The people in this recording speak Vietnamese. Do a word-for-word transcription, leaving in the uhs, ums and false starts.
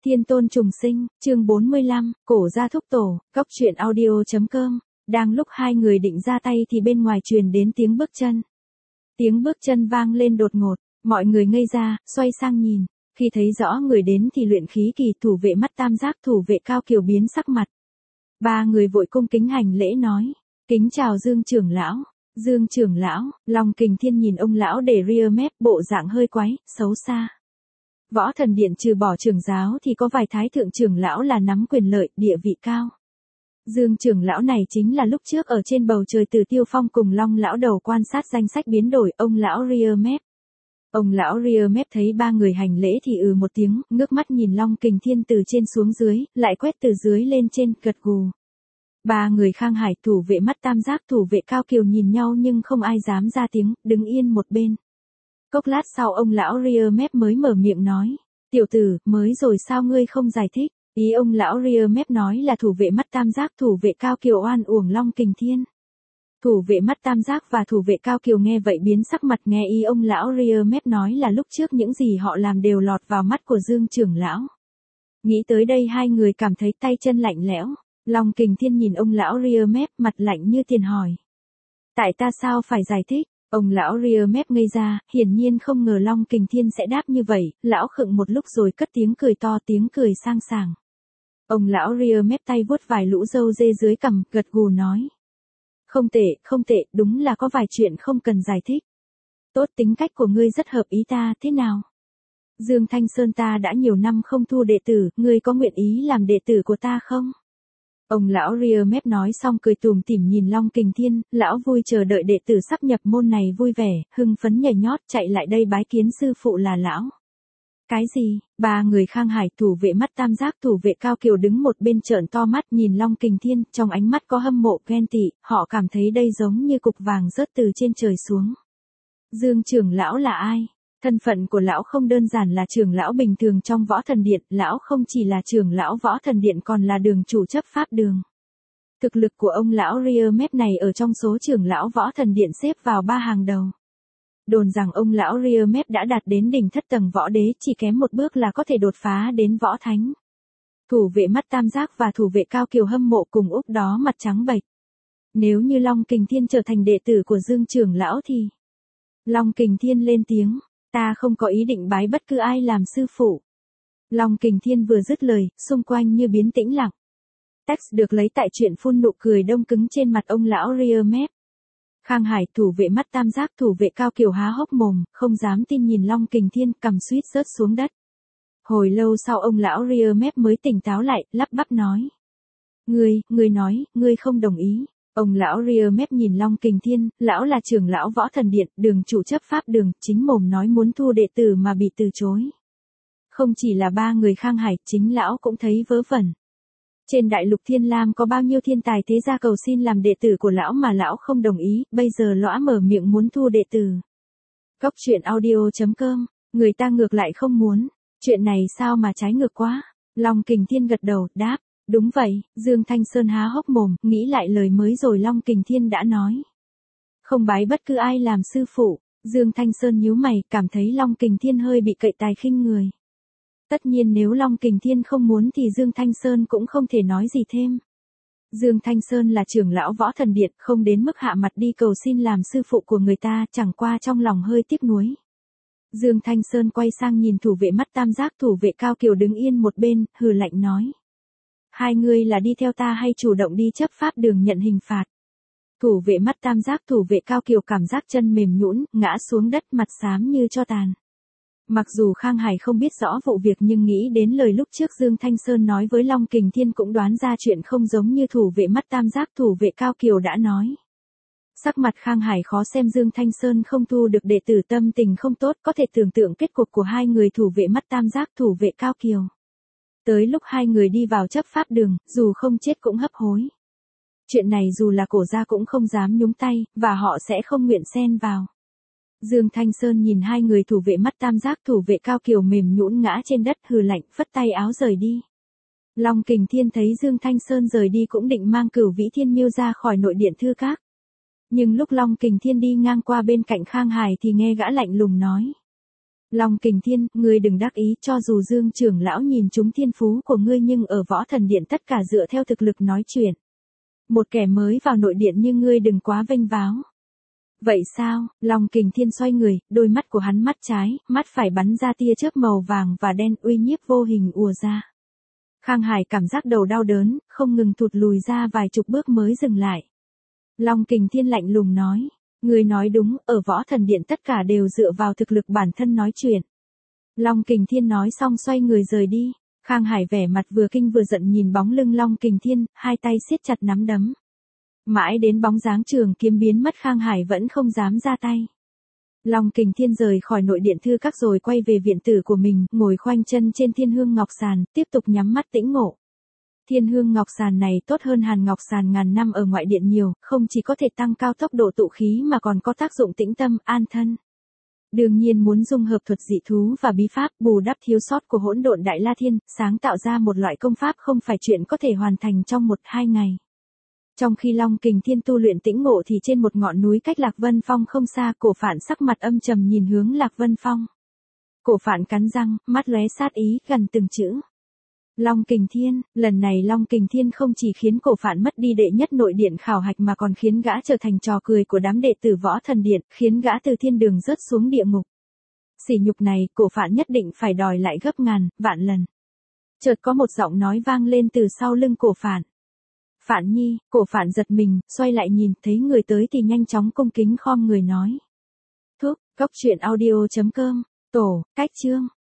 Thiên tôn trùng sinh, chương bốn mươi lăm, cổ gia thúc tổ, góc truyện audio.com. Đang lúc hai người định ra tay thì bên ngoài truyền đến tiếng bước chân. Tiếng bước chân vang lên đột ngột, mọi người ngây ra, xoay sang nhìn. Khi thấy rõ người đến thì luyện khí kỳ thủ vệ mắt tam giác thủ vệ Cao Kiều biến sắc mặt. Ba người vội cung kính hành lễ nói, kính chào Dương trưởng lão. Dương trưởng lão, Long Kình Thiên nhìn ông lão để ria mép, bộ dạng hơi quái, xấu xa. Võ Thần Điện trừ bỏ trưởng giáo thì có vài thái thượng trưởng lão là nắm quyền lợi, địa vị cao. Dương trưởng lão này chính là lúc trước ở trên bầu trời Từ Tiêu Phong cùng Long lão đầu quan sát danh sách biến đổi, ông lão ria mép. Ông lão ria mép thấy ba người hành lễ thì ừ một tiếng, ngước mắt nhìn Long Kình Thiên từ trên xuống dưới, lại quét từ dưới lên trên, gật gù. Ba người Khang Hải thủ vệ mắt tam giác thủ vệ Cao Kiều nhìn nhau nhưng không ai dám ra tiếng, đứng yên một bên. Cốc lát sau ông lão ria mép mới mở miệng nói, tiểu tử, mới rồi sao ngươi không giải thích? Ý ông lão ria mép nói là thủ vệ mắt tam giác thủ vệ Cao Kiều oan uổng Long Kình Thiên. Thủ vệ mắt tam giác và thủ vệ Cao Kiều nghe vậy biến sắc mặt, nghe ý ông lão ria mép nói là lúc trước những gì họ làm đều lọt vào mắt của Dương trưởng lão. Nghĩ tới đây hai người cảm thấy tay chân lạnh lẽo. Long Kình Thiên nhìn ông lão ria mép, mặt lạnh như tiền hỏi. Tại ta sao phải giải thích? Ông lão ria mép ngây ra, hiển nhiên không ngờ Long Kình Thiên sẽ đáp như vậy, lão khựng một lúc rồi cất tiếng cười to, tiếng cười sang sảng. Ông lão ria mép tay vuốt vài lũ râu dê dưới cằm, gật gù nói. Không tệ, không tệ, đúng là có vài chuyện không cần giải thích. Tốt, tính cách của ngươi rất hợp ý ta, thế nào? Dương Thanh Sơn ta đã nhiều năm không thu đệ tử, ngươi có nguyện ý làm đệ tử của ta không? Ông lão ria mép nói xong cười tủm tỉm nhìn Long Kình Thiên, lão vui chờ đợi đệ tử sắp nhập môn này vui vẻ, hưng phấn nhảy nhót chạy lại đây bái kiến sư phụ là lão. Cái gì? Ba người Khang Hải thủ vệ mắt tam giác thủ vệ Cao Kiều đứng một bên trợn to mắt nhìn Long Kình Thiên, trong ánh mắt có hâm mộ ghen tị, họ cảm thấy đây giống như cục vàng rớt từ trên trời xuống. Dương trưởng lão là ai? Thân phận của lão không đơn giản là trưởng lão bình thường trong Võ Thần Điện, lão không chỉ là trưởng lão Võ Thần Điện còn là đường chủ chấp pháp đường. Thực lực của ông lão ria mép này ở trong số trưởng lão Võ Thần Điện xếp vào ba hàng đầu. Đồn rằng ông lão ria mép đã đạt đến đỉnh thất tầng võ đế, chỉ kém một bước là có thể đột phá đến võ thánh. Thủ vệ mắt tam giác và thủ vệ Cao Kiều hâm mộ cùng úp đó mặt trắng bệch. Nếu như Long Kình Thiên trở thành đệ tử của Dương trưởng lão thì... Long Kình Thiên lên tiếng. Ta không có ý định bái bất cứ ai làm sư phụ. Long Kình Thiên vừa dứt lời, xung quanh như biến tĩnh lặng. Text được lấy tại truyện phun nụ cười đông cứng trên mặt ông lão ria mép. Khang Hải thủ vệ mắt tam giác thủ vệ Cao Kiều há hốc mồm, không dám tin nhìn Long Kình Thiên, cằm suýt rớt xuống đất. Hồi lâu sau ông lão ria mép mới tỉnh táo lại, lắp bắp nói. Ngươi, ngươi nói, ngươi không đồng ý. Ông lão ria mép nhìn Long Kình Thiên, lão là trưởng lão Võ Thần Điện, đường chủ chấp pháp đường, chính mồm nói muốn thu đệ tử mà bị từ chối. Không chỉ là ba người Khang Hải, chính lão cũng thấy vớ vẩn. Trên đại lục Thiên Lam có bao nhiêu thiên tài thế gia cầu xin làm đệ tử của lão mà lão không đồng ý, bây giờ lõa mở miệng muốn thu đệ tử. Góc truyện audio.com, người ta ngược lại không muốn, chuyện này sao mà trái ngược quá. Long Kình Thiên gật đầu, đáp. Đúng vậy, Dương Thanh Sơn há hốc mồm, nghĩ lại lời mới rồi Long Kình Thiên đã nói. Không bái bất cứ ai làm sư phụ, Dương Thanh Sơn nhíu mày, cảm thấy Long Kình Thiên hơi bị cậy tài khinh người. Tất nhiên nếu Long Kình Thiên không muốn thì Dương Thanh Sơn cũng không thể nói gì thêm. Dương Thanh Sơn là trưởng lão Võ Thần Điện, không đến mức hạ mặt đi cầu xin làm sư phụ của người ta, chẳng qua trong lòng hơi tiếc nuối. Dương Thanh Sơn quay sang nhìn thủ vệ mắt tam giác thủ vệ Cao Kiều đứng yên một bên, hừ lạnh nói. Hai người là đi theo ta hay chủ động đi chấp pháp đường nhận hình phạt? Thủ vệ mắt tam giác thủ vệ Cao Kiều cảm giác chân mềm nhũn, ngã xuống đất mặt xám như tro tàn. Mặc dù Khang Hải không biết rõ vụ việc nhưng nghĩ đến lời lúc trước Dương Thanh Sơn nói với Long Kình Thiên cũng đoán ra chuyện không giống như thủ vệ mắt tam giác thủ vệ Cao Kiều đã nói. Sắc mặt Khang Hải khó xem, Dương Thanh Sơn không thu được đệ tử tâm tình không tốt, có thể tưởng tượng kết cục của hai người thủ vệ mắt tam giác thủ vệ Cao Kiều. Tới lúc hai người đi vào chấp pháp đường, dù không chết cũng hấp hối. Chuyện này dù là cổ gia cũng không dám nhúng tay, và họ sẽ không nguyện xen vào. Dương Thanh Sơn nhìn hai người thủ vệ mắt tam giác thủ vệ Cao Kiều mềm nhũn ngã trên đất, hừ lạnh, phất tay áo rời đi. Long Kình Thiên thấy Dương Thanh Sơn rời đi cũng định mang Cửu Vĩ Thiên Miêu ra khỏi nội điện thư các. Nhưng lúc Long Kình Thiên đi ngang qua bên cạnh Khang Hải thì nghe gã lạnh lùng nói. Long Kình Thiên, ngươi đừng đắc ý, cho dù Dương trưởng lão nhìn trúng thiên phú của ngươi nhưng ở Võ Thần Điện tất cả dựa theo thực lực nói chuyện. Một kẻ mới vào nội điện như ngươi đừng quá vênh váo. Vậy sao? Long Kình Thiên xoay người, đôi mắt của hắn mắt trái, mắt phải bắn ra tia chớp màu vàng và đen uy nhiếp vô hình ùa ra. Khang Hải cảm giác đầu đau đớn, không ngừng thụt lùi ra vài chục bước mới dừng lại. Long Kình Thiên lạnh lùng nói, ngươi nói đúng, ở Võ Thần Điện tất cả đều dựa vào thực lực bản thân nói chuyện. Long Kình Thiên nói xong xoay người rời đi. Khang Hải vẻ mặt vừa kinh vừa giận nhìn bóng lưng Long Kình Thiên, hai tay siết chặt nắm đấm. Mãi đến bóng dáng trường kiếm biến mất Khang Hải vẫn không dám ra tay. Long Kình Thiên rời khỏi nội điện thư các rồi quay về viện tử của mình, ngồi khoanh chân trên Thiên Hương Ngọc Sàn, tiếp tục nhắm mắt tĩnh ngộ. Thiên Hương Ngọc Sàn này tốt hơn Hàn Ngọc Sàn ngàn năm ở ngoại điện nhiều, không chỉ có thể tăng cao tốc độ tụ khí mà còn có tác dụng tĩnh tâm, an thân. Đương nhiên muốn dung hợp thuật dị thú và bí pháp bù đắp thiếu sót của hỗn độn Đại La Thiên, sáng tạo ra một loại công pháp không phải chuyện có thể hoàn thành trong một hai ngày. Trong khi Long Kình Thiên tu luyện tĩnh ngộ thì trên một ngọn núi cách Lạc Vân Phong không xa, Cổ Phạn sắc mặt âm trầm nhìn hướng Lạc Vân Phong. Cổ Phạn cắn răng, mắt lóe sát ý, gần từng chữ. Long Kình Thiên, lần này Long Kình Thiên không chỉ khiến Cổ Phạn mất đi đệ nhất nội điện khảo hạch mà còn khiến gã trở thành trò cười của đám đệ tử Võ Thần Điện, khiến gã từ thiên đường rớt xuống địa ngục. Sỉ nhục này, Cổ Phạn nhất định phải đòi lại gấp ngàn, vạn lần. Chợt có một giọng nói vang lên từ sau lưng Cổ Phạn. Phạn Nhi, Cổ Phạn giật mình, xoay lại nhìn, thấy người tới thì nhanh chóng cung kính khom người nói. Thúc, Cốc Truyện Audio chấm com, tổ, cách chương.